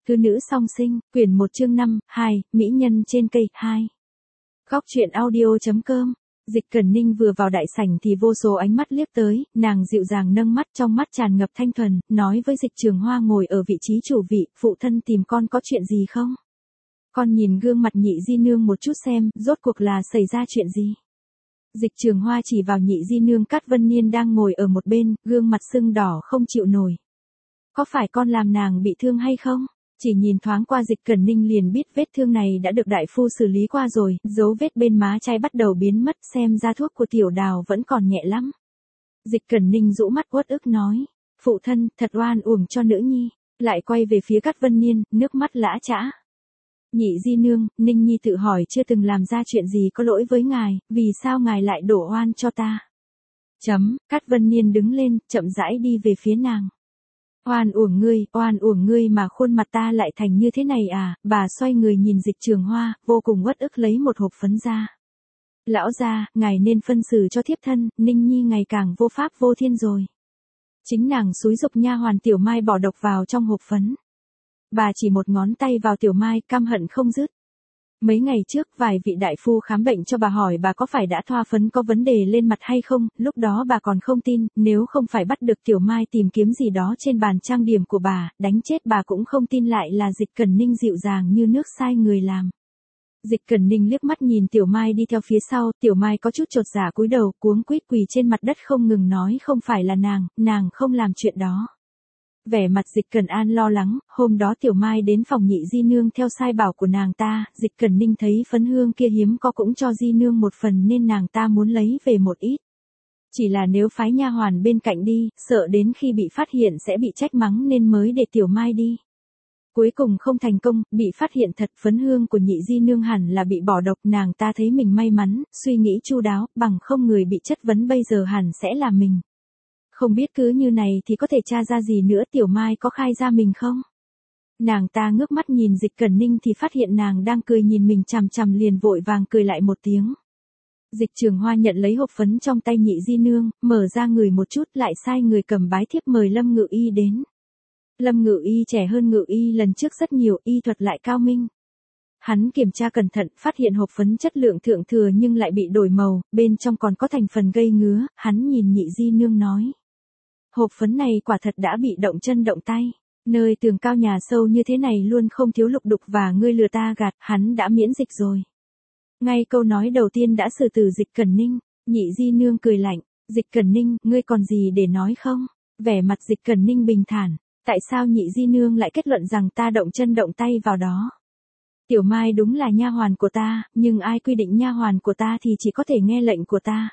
Thư nữ song sinh, quyển 1 chương 5, 2, Mỹ nhân trên cây, 2. Góc truyện audio.com. Dịch Cẩn Ninh vừa vào đại sảnh thì vô số ánh mắt liếc tới, nàng dịu dàng nâng mắt, trong mắt tràn ngập thanh thuần, nói với Dịch Trường Hoa ngồi ở vị trí chủ vị, phụ thân tìm con có chuyện gì không? Con nhìn gương mặt Nhị Di Nương một chút xem, rốt cuộc là xảy ra chuyện gì? Dịch Trường Hoa chỉ vào Nhị Di Nương Cát Vân Niên đang ngồi ở một bên, gương mặt sưng đỏ không chịu nổi. Có phải con làm nàng bị thương hay không? Chỉ nhìn thoáng qua Dịch Cẩn Ninh liền biết vết thương này đã được đại phu xử lý qua rồi, dấu vết bên má trái bắt đầu biến mất, xem ra thuốc của Tiểu Đào vẫn còn nhẹ lắm. Dịch Cẩn Ninh rũ mắt uất ức nói, phụ thân, thật oan uổng cho nữ nhi, lại quay về phía Cát Vân Niên, nước mắt lã chã. Nhị Di Nương, Ninh Nhi tự hỏi chưa từng làm ra chuyện gì có lỗi với ngài, vì sao ngài lại đổ oan cho ta? Cát Vân Niên đứng lên, chậm rãi đi về phía nàng. Oan uổng ngươi mà khuôn mặt ta lại thành như thế này à? Bà xoay người nhìn Dịch Trường Hoa, vô cùng uất ức lấy một hộp phấn ra. Lão gia, ngài nên phân xử cho thiếp thân, Ninh Nhi ngày càng vô pháp vô thiên rồi. Chính nàng xúi giục nha hoàn Tiểu Mai bỏ độc vào trong hộp phấn. Bà chỉ một ngón tay vào Tiểu Mai, căm hận không dứt. Mấy ngày trước, vài vị đại phu khám bệnh cho bà hỏi bà có phải đã thoa phấn có vấn đề lên mặt hay không, lúc đó bà còn không tin, nếu không phải bắt được Tiểu Mai tìm kiếm gì đó trên bàn trang điểm của bà, đánh chết bà cũng không tin lại là Dịch Cẩn Ninh dịu dàng như nước sai người làm. Dịch Cẩn Ninh liếc mắt nhìn Tiểu Mai đi theo phía sau, Tiểu Mai có chút chột dạ cúi đầu, cuống quýt quỳ trên mặt đất không ngừng nói không phải là nàng không làm chuyện đó. Vẻ mặt Dịch Cẩn An lo lắng, hôm đó Tiểu Mai đến phòng Nhị Di Nương theo sai bảo của nàng ta, Dịch Cẩn Ninh thấy phấn hương kia hiếm có cũng cho Di Nương một phần nên nàng ta muốn lấy về một ít. Chỉ là nếu phái nha hoàn bên cạnh đi, sợ đến khi bị phát hiện sẽ bị trách mắng nên mới để Tiểu Mai đi. Cuối cùng không thành công, bị phát hiện thật, phấn hương của Nhị Di Nương hẳn là bị bỏ độc, nàng ta thấy mình may mắn, suy nghĩ chu đáo, bằng không người bị chất vấn bây giờ hẳn sẽ là mình. Không biết cứ như này thì có thể tra ra gì nữa, Tiểu Mai có khai ra mình không? Nàng ta ngước mắt nhìn Dịch Cẩn Ninh thì phát hiện nàng đang cười nhìn mình chằm chằm liền vội vàng cười lại một tiếng. Dịch Trường Hoa nhận lấy hộp phấn trong tay Nhị Di Nương, mở ra người một chút lại sai người cầm bái thiếp mời Lâm Ngự Y đến. Lâm Ngự Y trẻ hơn Ngự Y lần trước rất nhiều, y thuật lại cao minh. Hắn kiểm tra cẩn thận, phát hiện hộp phấn chất lượng thượng thừa nhưng lại bị đổi màu, bên trong còn có thành phần gây ngứa, hắn nhìn Nhị Di Nương nói. Hộp phấn này quả thật đã bị động chân động tay, nơi tường cao nhà sâu như thế này luôn không thiếu lục đục và ngươi lừa ta gạt, hắn đã miễn dịch rồi. Ngay câu nói đầu tiên đã xử tử Dịch Cẩn Ninh, Nhị Di Nương cười lạnh, Dịch Cẩn Ninh, ngươi còn gì để nói không? Vẻ mặt Dịch Cẩn Ninh bình thản, tại sao Nhị Di Nương lại kết luận rằng ta động chân động tay vào đó? Tiểu Mai đúng là nha hoàn của ta, nhưng ai quy định nha hoàn của ta thì chỉ có thể nghe lệnh của ta.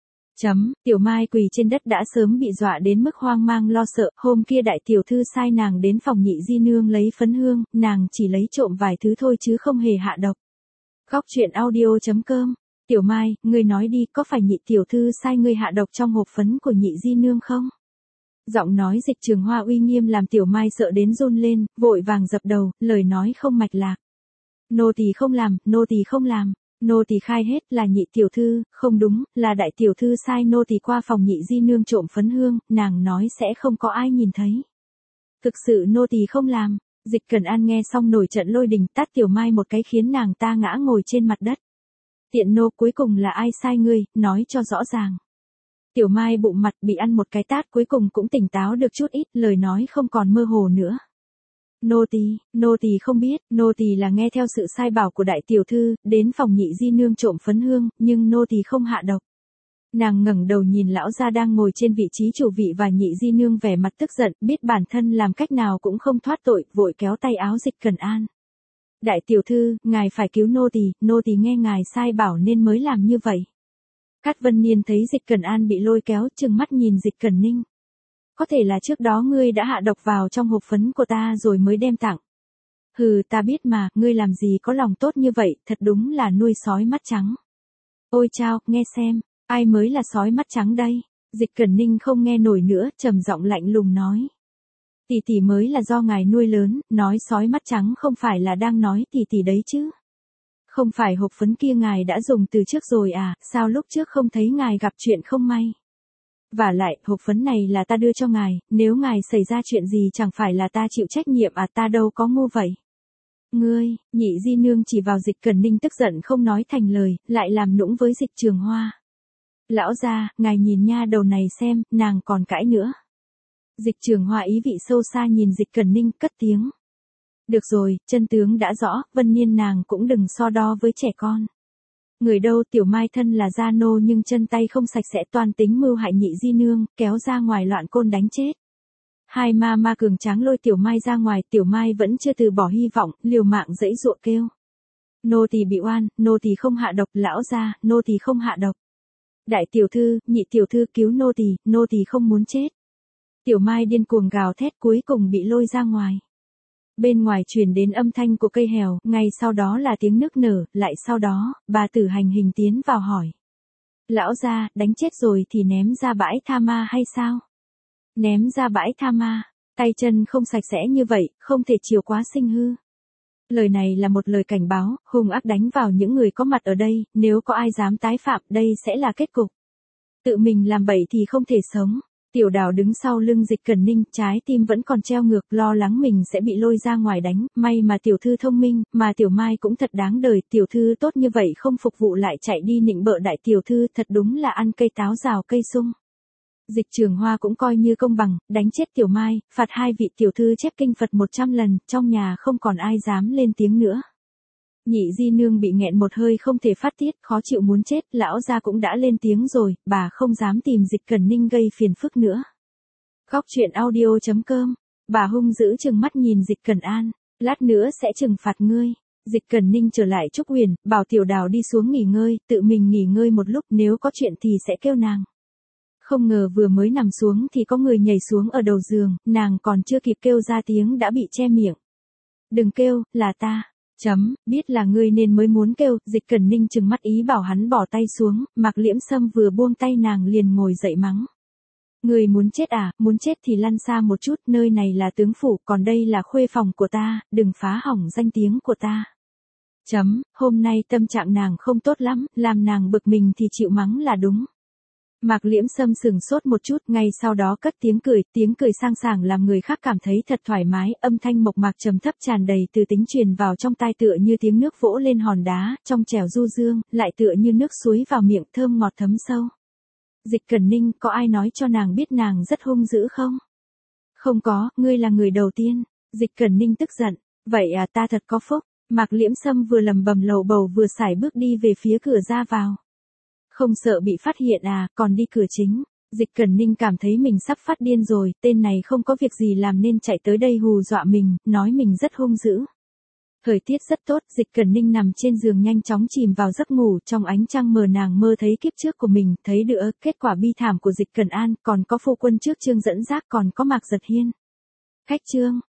Tiểu Mai quỳ trên đất đã sớm bị dọa đến mức hoang mang lo sợ, hôm kia đại tiểu thư sai nàng đến phòng Nhị Di Nương lấy phấn hương, nàng chỉ lấy trộm vài thứ thôi chứ không hề hạ độc. Góc truyện audio.com. Tiểu Mai, ngươi nói đi, có phải Nhị tiểu thư sai ngươi hạ độc trong hộp phấn của Nhị Di Nương không? Giọng nói Dịch Trường Hoa uy nghiêm làm Tiểu Mai sợ đến run lên, vội vàng dập đầu, lời nói không mạch lạc. Nô tỳ không làm, nô tỳ không làm. Nô tỳ khai hết là Nhị tiểu thư, không đúng, là đại tiểu thư sai nô tỳ qua phòng Nhị Di Nương trộm phấn hương, nàng nói sẽ không có ai nhìn thấy. Thực sự nô tỳ không làm. Dịch Cẩn An nghe xong nổi trận lôi đình, tát Tiểu Mai một cái khiến nàng ta ngã ngồi trên mặt đất. Tiện nô, cuối cùng là ai sai ngươi, nói cho rõ ràng. Tiểu Mai bụng mặt bị ăn một cái tát cuối cùng cũng tỉnh táo được chút ít, lời nói không còn mơ hồ nữa. Nô tỳ không biết, nô tỳ là nghe theo sự sai bảo của đại tiểu thư, đến phòng Nhị Di Nương trộm phấn hương, nhưng nô tỳ không hạ độc. Nàng ngẩng đầu nhìn lão gia đang ngồi trên vị trí chủ vị và Nhị Di Nương vẻ mặt tức giận, biết bản thân làm cách nào cũng không thoát tội, vội kéo tay áo Dịch Cẩn An. Đại tiểu thư, ngài phải cứu nô tỳ nghe ngài sai bảo nên mới làm như vậy. Cát Vân Niên thấy Dịch Cẩn An bị lôi kéo, trừng mắt nhìn Dịch Cẩn Ninh. Có thể là trước đó ngươi đã hạ độc vào trong hộp phấn của ta rồi mới đem tặng. Hừ, ta biết mà, ngươi làm gì có lòng tốt như vậy, thật đúng là nuôi sói mắt trắng. Ôi chao, nghe xem, ai mới là sói mắt trắng đây? Dịch Cẩn Ninh không nghe nổi nữa, trầm giọng lạnh lùng nói. Tỷ tỷ mới là do ngài nuôi lớn, nói sói mắt trắng không phải là đang nói tỷ tỷ đấy chứ. Không phải hộp phấn kia ngài đã dùng từ trước rồi à, sao lúc trước không thấy ngài gặp chuyện không may? Vả lại, hộp phấn này là ta đưa cho ngài, nếu ngài xảy ra chuyện gì chẳng phải là ta chịu trách nhiệm à, ta đâu có ngu vậy. Ngươi, Nhị Di Nương chỉ vào Dịch Cẩn Ninh tức giận không nói thành lời, lại làm nũng với Dịch Trường Hoa. Lão gia, ngài nhìn nha đầu này xem, nàng còn cãi nữa. Dịch Trường Hoa ý vị sâu xa nhìn Dịch Cẩn Ninh cất tiếng. Được rồi, chân tướng đã rõ, Vân Niên nàng cũng đừng so đo với trẻ con. Người đâu Tiểu Mai thân là gia nô nhưng chân tay không sạch sẽ, toàn tính mưu hại Nhị Di Nương, kéo ra ngoài loạn côn đánh chết. Hai ma cường tráng lôi Tiểu Mai ra ngoài, Tiểu Mai vẫn chưa từ bỏ hy vọng, liều mạng giãy giụa kêu. Nô tỳ bị oan, nô tỳ không hạ độc, lão gia, nô tỳ không hạ độc. Đại tiểu thư, nhị tiểu thư cứu nô tỳ không muốn chết. Tiểu Mai điên cuồng gào thét cuối cùng bị lôi ra ngoài. Bên ngoài truyền đến âm thanh của cây hèo, ngay sau đó là tiếng nức nở, lại sau đó, bà Tử Hành Hình tiến vào hỏi. Lão gia, đánh chết rồi thì ném ra bãi tha ma hay sao? Ném ra bãi tha ma, tay chân không sạch sẽ như vậy, không thể chiều quá sinh hư. Lời này là một lời cảnh báo, hung ác đánh vào những người có mặt ở đây, nếu có ai dám tái phạm, đây sẽ là kết cục. Tự mình làm bậy thì không thể sống. Tiểu Đào đứng sau lưng Dịch Cẩn Ninh, trái tim vẫn còn treo ngược, lo lắng mình sẽ bị lôi ra ngoài đánh, may mà tiểu thư thông minh, mà Tiểu Mai cũng thật đáng đời, tiểu thư tốt như vậy không phục vụ lại chạy đi nịnh bợ đại tiểu thư, thật đúng là ăn cây táo rào cây sung. Dịch Trường Hoa cũng coi như công bằng, đánh chết Tiểu Mai, phạt hai vị tiểu thư chép kinh Phật 100 lần, trong nhà không còn ai dám lên tiếng nữa. Nhị Di Nương bị nghẹn một hơi không thể phát tiết, khó chịu muốn chết, lão gia cũng đã lên tiếng rồi, bà không dám tìm Dịch Cẩn Ninh gây phiền phức nữa. Góc truyện audio.com, bà hung dữ trừng mắt nhìn Dịch Cẩn An, lát nữa sẽ trừng phạt ngươi. Dịch Cẩn Ninh trở lại Trúc Huyền, bảo Tiểu Đào đi xuống nghỉ ngơi, tự mình nghỉ ngơi một lúc, nếu có chuyện thì sẽ kêu nàng. Không ngờ vừa mới nằm xuống thì có người nhảy xuống ở đầu giường, nàng còn chưa kịp kêu ra tiếng đã bị che miệng. Đừng kêu, là ta. Biết là ngươi nên mới muốn kêu, Dịch Cẩn Ninh trừng mắt ý bảo hắn bỏ tay xuống, Mạc Liễm Sâm vừa buông tay nàng liền ngồi dậy mắng. Ngươi muốn chết à, muốn chết thì lăn xa một chút, nơi này là tướng phủ, còn đây là khuê phòng của ta, đừng phá hỏng danh tiếng của ta. Hôm nay tâm trạng nàng không tốt lắm, làm nàng bực mình thì chịu mắng là đúng. Mạc Liễm Sâm sừng sốt một chút, ngay sau đó cất tiếng cười sang sảng làm người khác cảm thấy thật thoải mái, âm thanh mộc mạc trầm thấp tràn đầy từ tính truyền vào trong tai tựa như tiếng nước vỗ lên hòn đá, trong trẻo du dương, lại tựa như nước suối vào miệng thơm ngọt thấm sâu. Dịch Cẩn Ninh, có ai nói cho nàng biết nàng rất hung dữ không? Không có, ngươi là người đầu tiên. Dịch Cẩn Ninh tức giận, vậy à, ta thật có phúc. Mạc Liễm Sâm vừa lầm bầm lầu bầu vừa sải bước đi về phía cửa ra vào. Không sợ bị phát hiện à, còn đi cửa chính. Dịch Cẩn Ninh cảm thấy mình sắp phát điên rồi, tên này không có việc gì làm nên chạy tới đây hù dọa mình, nói mình rất hung dữ. Thời tiết rất tốt, Dịch Cẩn Ninh nằm trên giường nhanh chóng chìm vào giấc ngủ, trong ánh trăng mờ nàng mơ thấy kiếp trước của mình, thấy được kết quả bi thảm của Dịch Cẩn An, còn có phu quân trước Trương Dẫn Giác, còn có Mạc Giật Hiên. Khách Trương,